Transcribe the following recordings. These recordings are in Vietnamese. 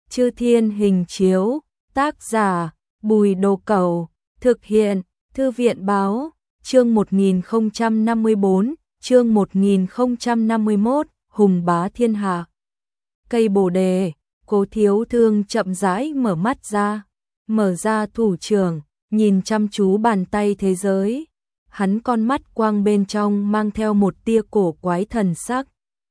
Chư Thiên hình chiếu, tác giả, Bùi Đồ Cẩu, thực hiện, Thư viện báo, chương 1054, chương 1051, Hùng bá thiên hạ. Cây bồ đề, Cố Thiếu Thương chậm rãi mở ra thủ trưởng, nhìn chăm chú bàn tay thế giới. Hắn con mắt quang bên trong mang theo một tia cổ quái thần sắc.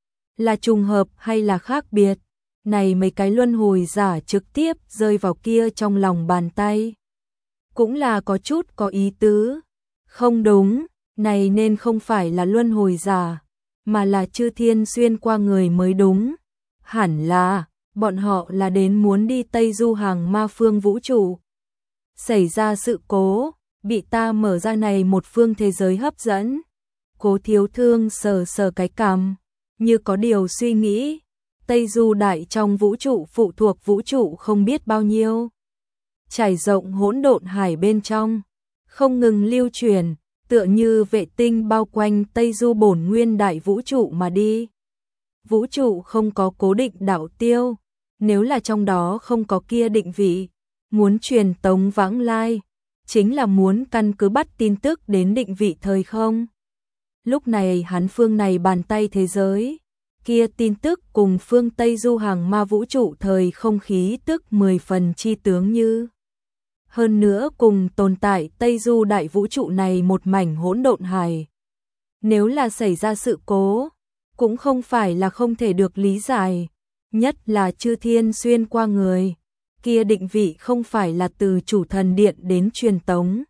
Là trùng hợp hay là khác biệt? Này mấy cái luân hồi giả trực tiếp rơi vào kia trong lòng bàn tay. Cũng là có chút có ý tứ. Không đúng, này nên không phải là luân hồi giả, mà là chư thiên xuyên qua người mới đúng. Hẳn là, bọn họ là đến muốn đi Tây Du hàng ma phương vũ trụ. Xảy ra sự cố, bị ta mở ra này một phương thế giới hấp dẫn. Cố Thiếu Thương sờ sờ cái cằm, như có điều suy nghĩ. Tây Du đại trong vũ trụ phụ thuộc vũ trụ không biết bao nhiêu. Trải rộng hỗn độn hải bên trong, không ngừng lưu truyền, tựa như vệ tinh bao quanh Tây Du bổn nguyên đại vũ trụ mà đi. Vũ trụ không có cố định đạo tiêu, nếu là trong đó không có kia định vị, muốn truyền tống vãng lai, chính là muốn căn cứ bắt tin tức đến định vị thời không. Lúc này hắn phương này bàn tay thế giới, kia tin tức cùng phương Tây Du hàng ma vũ trụ thời không khí tức 10 phần chi tướng như. Hơn nữa cùng tồn tại Tây Du đại vũ trụ này một mảnh hỗn độn hải. Nếu là xảy ra sự cố, cũng không phải là không thể được lý giải, nhất là chư thiên xuyên qua người. Kia định vị không phải là từ chủ thần điện đến truyền tống,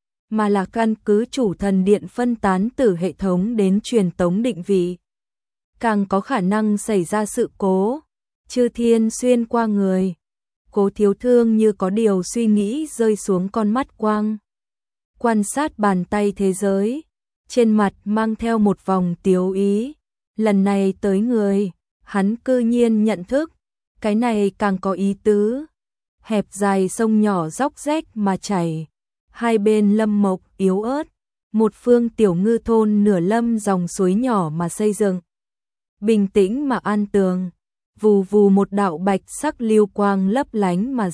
mà là căn cứ chủ thần điện phân tán từ hệ thống đến truyền tống định vị. Càng có khả năng xảy ra sự cố, chư thiên xuyên qua người. Cố Thiếu Thương như có điều suy nghĩ rơi xuống con mắt quang. Quan sát bàn tay thế giới, trên mặt mang theo một vòng tiếu ý. Lần này tới người, hắn cư nhiên nhận thức, cái này càng có ý tứ. Hẹp dài sông nhỏ róc rách mà chảy, hai bên lâm mộc yếu ớt, một phương tiểu ngư thôn nửa lâm dòng suối nhỏ mà xây dựng. Bình tĩnh mà an tường, vù vù một đạo bạch sắc lưu quang lấp lánh mà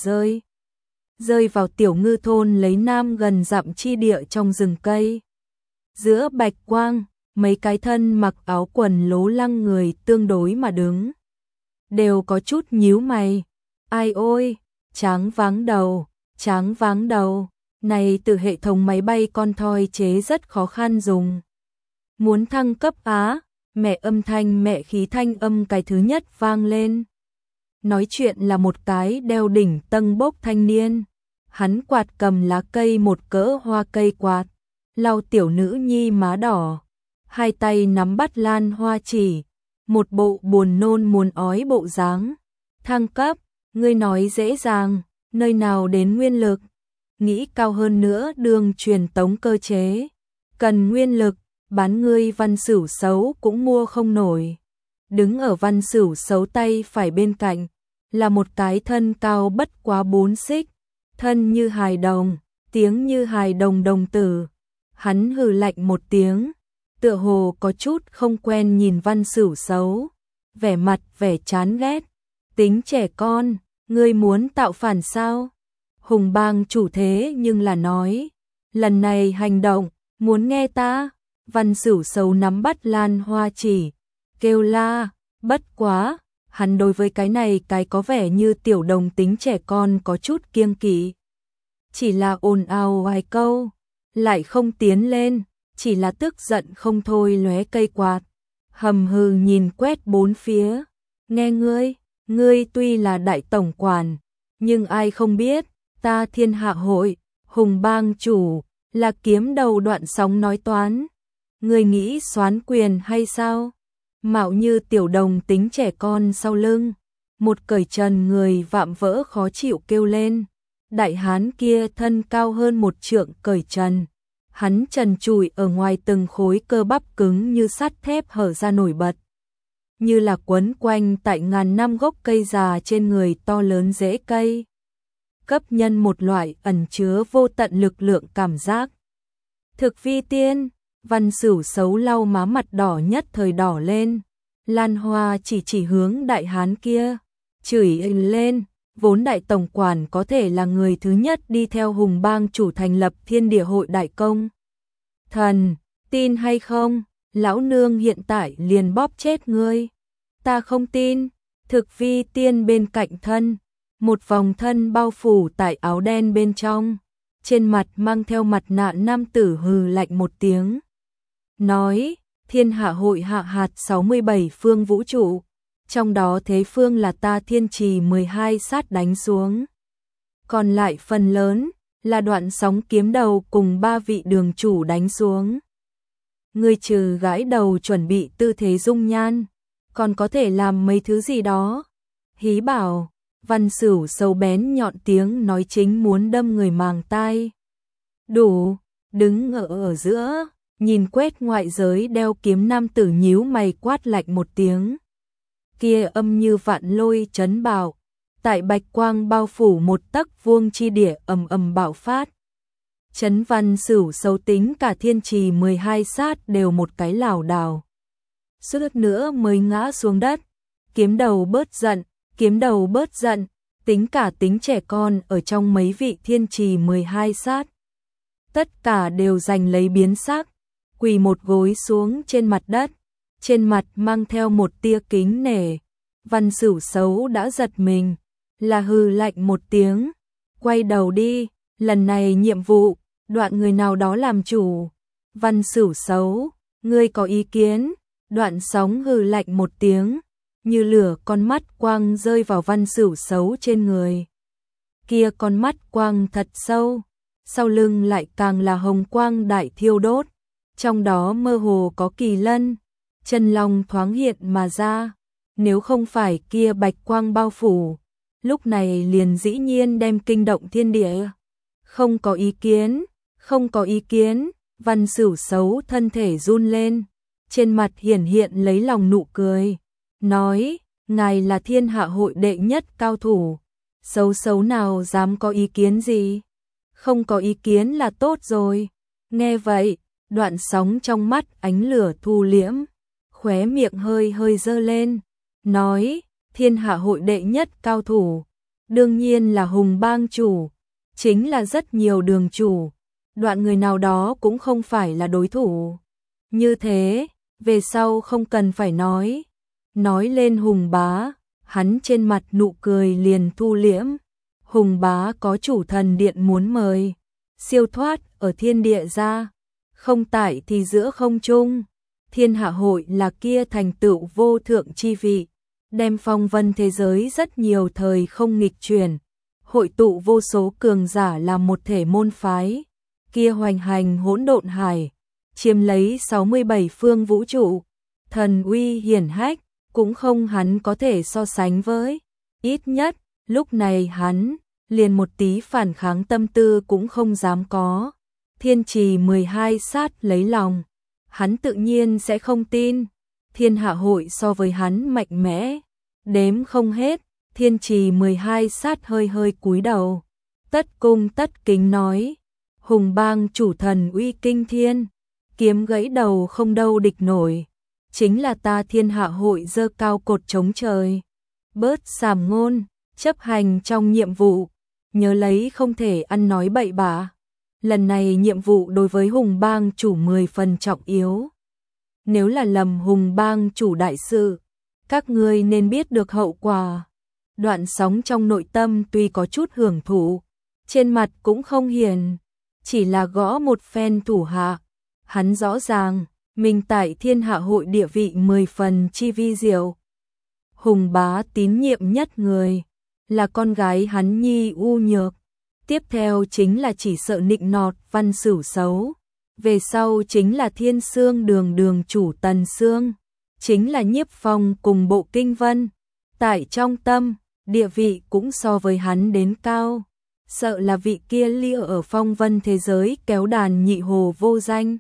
rơi vào tiểu ngư thôn lấy nam gần dặm chi địa trong rừng cây. Giữa bạch quang, mấy cái thân mặc áo quần lố lăng người tương đối mà đứng, đều có chút nhíu mày. Ai ôi, tráng váng đầu, này từ hệ thống máy bay con thoi chế rất khó khăn dùng. Muốn thăng cấp á, mẹ âm thanh mẹ khí thanh âm cái thứ nhất vang lên. Nói chuyện là một cái đeo đỉnh tâng bốc thanh niên. Hắn quạt cầm lá cây một cỡ hoa cây quạt, lau tiểu nữ nhi má đỏ. Hai tay nắm bắt lan hoa chỉ, một bộ buồn nôn muốn ói bộ dáng. Thăng cấp, ngươi nói dễ dàng, nơi nào đến nguyên lực. Nghĩ cao hơn nữa đường truyền tống cơ chế. Cần nguyên lực, bán ngươi Văn Sửu xấu cũng mua không nổi. Đứng ở Văn Sửu xấu tay phải bên cạnh, là một cái thân cao bất quá 4 xích, thân như hài đồng, tiếng như hài đồng đồng tử. Hắn hừ lạnh một tiếng, tựa hồ có chút không quen nhìn Văn Sửu xấu, vẻ mặt vẻ chán ghét. Tính trẻ con, ngươi muốn tạo phản sao? Hùng bang chủ thế nhưng là nói, lần này hành động, muốn nghe ta? Văn Sửu xấu nắm bắt lan hoa chỉ, kêu la, bất quá, hắn đối với cái này cái có vẻ như tiểu đồng tính trẻ con có chút kiêng kỵ. Chỉ là ồn ào vài câu, lại không tiến lên, chỉ là tức giận không thôi lóe cây quạt, hầm hừ nhìn quét bốn phía. Nghe ngươi tuy là đại tổng quản, nhưng ai không biết, ta Thiên Hạ Hội, Hùng bang chủ, là kiếm đầu đoạn sóng nói toán. Ngươi nghĩ soán quyền hay sao? Mạo như tiểu đồng tính trẻ con sau lưng, một cởi trần người vạm vỡ khó chịu kêu lên. Đại hán kia thân cao hơn 1 trượng cởi trần, hắn trần trụi ở ngoài từng khối cơ bắp cứng như sắt thép hở ra nổi bật, như là quấn quanh tại ngàn năm gốc cây già trên người to lớn rễ cây, cấp nhân một loại ẩn chứa vô tận lực lượng cảm giác. Thực vi tiên, Văn Sửu xấu lau má mặt đỏ nhất thời đỏ lên, lan hoa chỉ hướng đại hán kia, chửi lên, vốn đại tổng quản có thể là người thứ nhất đi theo Hùng Bang chủ thành lập Thiên Địa hội đại công. Thần, tin hay không, lão nương hiện tại liền bóp chết ngươi. Ta không tin. Thực vi tiên bên cạnh thân, một vòng thân bao phủ tại áo đen bên trong, trên mặt mang theo mặt nạ nam tử hừ lạnh một tiếng. Nói, thiên hạ hội hạ hạt 67 phương vũ trụ, trong đó thế phương là ta thiên trì 12 sát đánh xuống. Còn lại phần lớn là đoạn sóng kiếm đầu cùng 3 vị đường chủ đánh xuống. Ngươi trừ gãi đầu chuẩn bị tư thế dung nhan, còn có thể làm mấy thứ gì đó. Hí bảo, Văn Sửu sâu bén nhọn tiếng nói chính muốn đâm người màng tai. Đủ, đứng ở giữa, nhìn quét ngoại giới đeo kiếm nam tử nhíu mày quát lạnh một tiếng. Kia âm như vạn lôi chấn bạo, tại bạch quang bao phủ một tấc vuông chi địa ầm ầm bạo phát. Chấn Văn Sửu sâu tính cả thiên trì 12 sát đều một cái lảo đảo. Suốt nữa mới ngã xuống đất. Kiếm đầu bớt giận, kiếm đầu bớt giận, tính cả tính trẻ con ở trong mấy vị thiên trì 12 sát. Tất cả đều giành lấy biến sắc, quỳ một gối xuống trên mặt đất, trên mặt mang theo một tia kính nể. Văn Sửu xấu đã giật mình, là hừ lạnh một tiếng, quay đầu đi, lần này nhiệm vụ, đoạn người nào đó làm chủ. Văn Sửu xấu, ngươi có ý kiến? Đoạn sóng hừ lạnh một tiếng, như lửa con mắt quang rơi vào Văn Sửu xấu trên người. Kia con mắt quang thật sâu, sau lưng lại càng là hồng quang đại thiêu đốt, trong đó mơ hồ có kỳ lân, chân long thoáng hiện mà ra. Nếu không phải kia bạch quang bao phủ, lúc này liền dĩ nhiên đem kinh động thiên địa. Không có ý kiến, không có ý kiến. Văn Sửu xấu thân thể run lên, trên mặt hiển hiện lấy lòng nụ cười, nói, ngài là thiên hạ hội đệ nhất cao thủ, xấu xấu nào dám có ý kiến gì, không có ý kiến là tốt rồi. Nghe vậy, đoạn sóng trong mắt ánh lửa thu liễm, khóe miệng hơi hơi dơ lên, nói, thiên hạ hội đệ nhất cao thủ, đương nhiên là Hùng Bang chủ, chính là rất nhiều đường chủ, đoạn người nào đó cũng không phải là đối thủ. Như thế, về sau không cần phải nói. Nói lên Hùng Bá, hắn trên mặt nụ cười liền thu liễm. Hùng Bá có chủ thần điện muốn mời, siêu thoát ở thiên địa ra, không tại thì giữa không trung. Thiên hạ hội là kia thành tựu vô thượng chi vị, đem phong vân thế giới rất nhiều thời không nghịch chuyển, hội tụ vô số cường giả làm một thể môn phái, kia hoành hành hỗn độn hải, chiếm lấy 67 phương vũ trụ, thần uy hiển hách, cũng không hắn có thể so sánh với. Ít nhất, lúc này hắn, liền một tí phản kháng tâm tư cũng không dám có. Thiên trì 12 sát lấy lòng, hắn tự nhiên sẽ không tin. Thiên hạ hội so với hắn mạnh mẽ, đếm không hết. Thiên trì 12 sát hơi hơi cúi đầu, tất cung tất kính nói, Hùng Bang chủ thần uy kinh thiên, kiếm gãy đầu không đâu địch nổi, chính là ta thiên hạ hội giơ cao cột chống trời. Bớt sàm ngôn, chấp hành trong nhiệm vụ, nhớ lấy không thể ăn nói bậy bạ. Lần này nhiệm vụ đối với Hùng Bang chủ 10 phần trọng yếu. Nếu là lầm Hùng Bang chủ đại sự, các ngươi nên biết được hậu quả. Đoạn sóng trong nội tâm tuy có chút hưởng thụ, trên mặt cũng không hiền, chỉ là gõ một phen thủ hạ. Hắn rõ ràng, mình tại thiên hạ hội địa vị 10 phần chi vi diệu. Hùng Bá tín nhiệm nhất người, là con gái hắn nhi U Nhược. Tiếp theo chính là chỉ sợ nịnh nọt Văn Sửu xấu. Về sau chính là Thiên Sương đường đường chủ Tần Sương. Chính là Nhiếp Phong cùng Bộ Kinh Vân. Tại trong tâm, địa vị cũng so với hắn đến cao. Sợ là vị kia lia ở phong vân thế giới kéo đàn nhị hồ vô danh.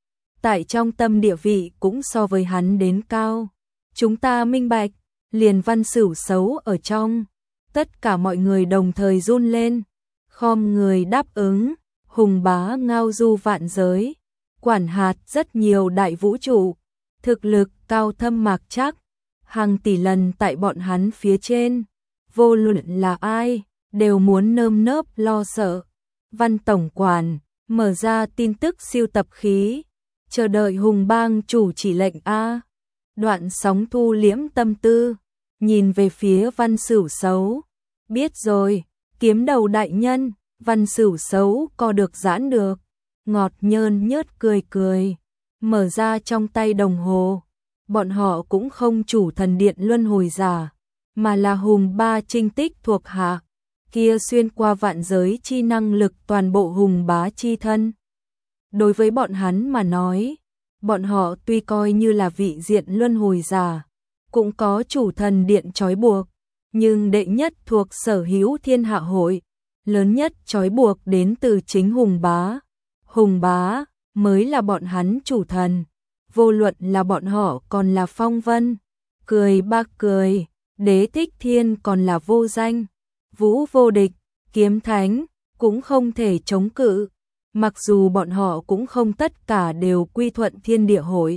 Tại trong tâm địa vị cũng so với hắn đến cao. Chúng ta minh bạch, liền Văn Sửu xấu ở trong. Tất cả mọi người đồng thời run lên, khom người đáp ứng. Hùng Bá ngao du vạn giới, quản hạt rất nhiều đại vũ trụ, thực lực cao thâm mạc chắc, hàng tỷ lần tại bọn hắn phía trên. vô luận là ai, đều muốn nơm nớp lo sợ. Văn tổng quản, mở ra tin tức siêu tập khí, chờ đợi Hùng Bang chủ chỉ lệnh a. Đoạn Sóng thu liễm tâm tư, nhìn về phía Văn Sửu Sấu. Biết rồi, kiếm đầu đại nhân. Văn Sửu Sấu co được giãn được, ngọt nhơn nhớt cười cười, mở ra trong tay đồng hồ. Bọn họ cũng không chủ thần điện luân hồi giả, mà là Hùng Ba trinh tích thuộc hạ, kia xuyên qua vạn giới chi năng lực toàn bộ Hùng Bá chi thân. Đối với bọn hắn mà nói, bọn họ tuy coi như là vị diện luân hồi giả, cũng có chủ thần điện trói buộc, nhưng đệ nhất thuộc sở hữu thiên hạ hội, lớn nhất trói buộc đến từ chính Hùng Bá. Hùng Bá mới là bọn hắn chủ thần, vô luận là bọn họ còn là phong vân, cười bác cười, đế thích thiên còn là vô danh, vũ vô địch, kiếm thánh, cũng không thể chống cự, mặc dù bọn họ cũng không tất cả đều quy thuận thiên địa hội.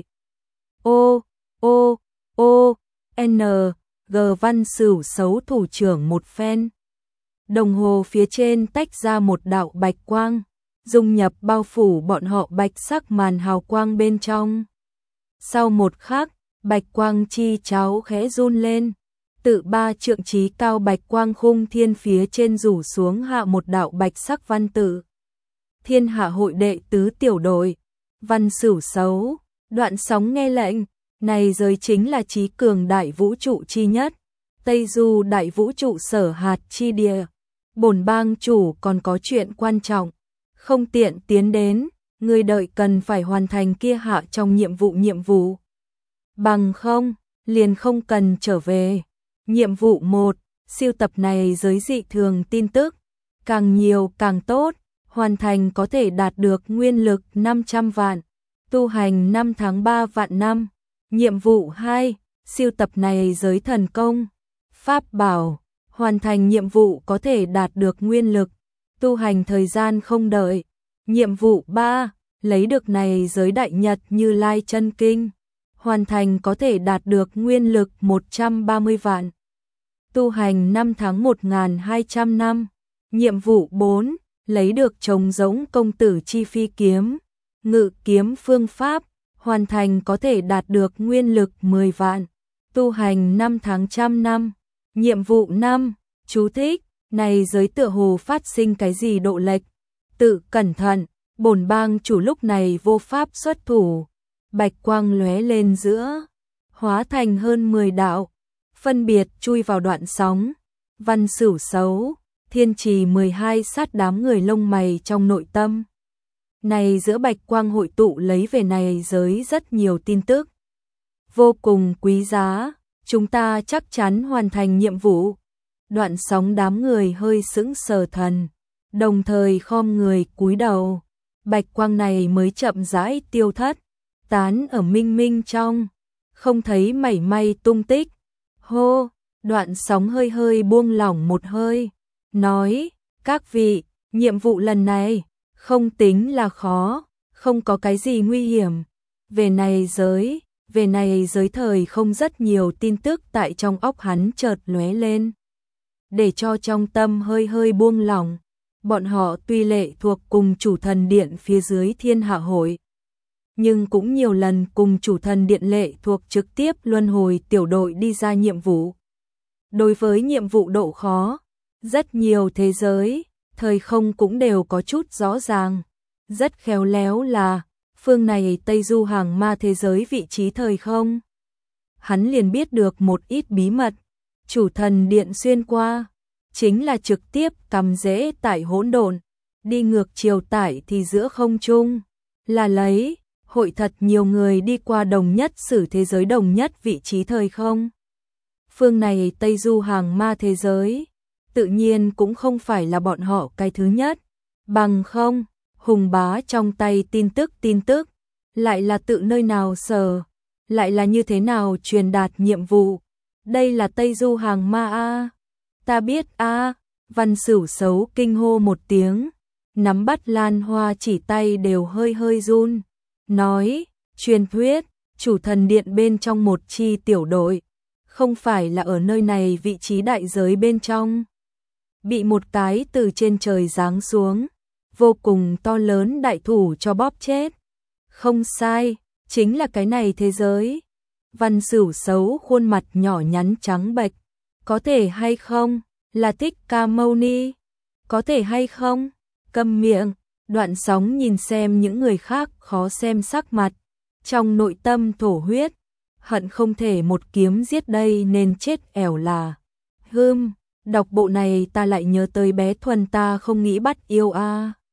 N. G. Văn Sửu Sấu thủ trưởng một phen. Đồng hồ phía trên tách ra một đạo bạch quang, dung nhập bao phủ bọn họ bạch sắc màn hào quang bên trong. Sau một khắc, bạch quang chi cháo khẽ run lên, tự 3 trượng chí cao bạch quang khung thiên phía trên rủ xuống hạ một đạo bạch sắc văn tự. Thiên hạ hội đệ tứ tiểu đội, Văn Sửu Sấu. Đoạn Sóng nghe lệnh, này giới chính là chí cường đại vũ trụ chi nhất, Tây Du đại vũ trụ sở hạt chi địa. Bổn bang chủ còn có chuyện quan trọng, không tiện tiến đến, người đợi cần phải hoàn thành kia hạ trong nhiệm vụ. Bằng không, liền không cần trở về. Nhiệm vụ 1, siêu tập này giới dị thường tin tức, càng nhiều càng tốt, hoàn thành có thể đạt được nguyên lực 500 vạn, tu hành 5 tháng 3 vạn năm. Nhiệm vụ 2, siêu tập này giới thần công, pháp bảo, hoàn thành nhiệm vụ có thể đạt được nguyên lực, tu hành thời gian không đợi. Nhiệm vụ 3, lấy được này giới đại nhật Như Lai chân kinh, hoàn thành có thể đạt được nguyên lực 130 vạn, tu hành 5 tháng 1200 năm. Nhiệm vụ 4, lấy được trống giống công tử chi phi kiếm, ngự kiếm phương pháp, hoàn thành có thể đạt được nguyên lực 10 vạn, tu hành 5 tháng 100 năm. Nhiệm vụ 5, chú thích, này giới tựa hồ phát sinh cái gì độ lệch, tự cẩn thận. Bổn bang chủ lúc này vô pháp xuất thủ, bạch quang lóe lên giữa, hóa thành hơn 10 đạo, phân biệt chui vào Đoạn Sóng, Văn Sửu Sấu, Thiên Trì 12 sát đám người lông mày trong nội tâm. Này giữa bạch quang hội tụ lấy về này giới rất nhiều tin tức, vô cùng quý giá, chúng ta chắc chắn hoàn thành nhiệm vụ. Đoạn Sóng đám người hơi sững sờ thần, đồng thời khom người cúi đầu. Bạch quang này mới chậm rãi tiêu thất, tán ở minh minh trong, không thấy mảy may tung tích. Hô, Đoạn Sóng hơi hơi buông lỏng một hơi, nói, các vị, nhiệm vụ lần này, không tính là khó, không có cái gì nguy hiểm. Về này giới thời không rất nhiều tin tức tại trong óc hắn chợt lóe lên, để cho trong tâm hơi hơi buông lỏng. Bọn họ tuy lệ thuộc cùng chủ thần điện phía dưới thiên hạ hội, nhưng cũng nhiều lần cùng chủ thần điện lệ thuộc trực tiếp luân hồi tiểu đội đi ra nhiệm vụ. Đối với nhiệm vụ độ khó, rất nhiều thế giới, thời không cũng đều có chút rõ ràng. Rất khéo léo là, phương này Tây Du hàng ma thế giới vị trí thời không. Hắn liền biết được một ít bí mật, chủ thần điện xuyên qua, chính là trực tiếp cắm rễ tại hỗn độn, đi ngược chiều tải thì giữa không trung, là lấy, hội thật nhiều người đi qua đồng nhất sử thế giới đồng nhất vị trí thời không. Phương này Tây Du hàng ma thế giới, tự nhiên cũng không phải là bọn họ cái thứ nhất, bằng không, Hùng Bá trong tay tin tức, lại là tự nơi nào sở, lại là như thế nào truyền đạt nhiệm vụ. Đây là Tây Du hàng ma a. Ta biết a. Văn Sửu Sấu kinh hô một tiếng, nắm bắt lan hoa chỉ tay đều hơi hơi run, nói, truyền thuyết, chủ thần điện bên trong một chi tiểu đội, không phải là ở nơi này vị trí đại giới bên trong. Bị một cái từ trên trời giáng xuống, vô cùng to lớn đại thủ cho bóp chết. Không sai, chính là cái này thế giới. Văn Sửu xấu khuôn mặt nhỏ nhắn trắng bệch. Có thể hay không, là Thích Ca Mâu Ni? Có thể hay không? Câm miệng. Đoạn Sóng nhìn xem những người khác khó xem sắc mặt, trong nội tâm thổ huyết, hận không thể một kiếm giết đây nên chết ẻo là. Đọc bộ này ta lại nhớ tới bé Thuần ta không nghĩ bắt yêu a.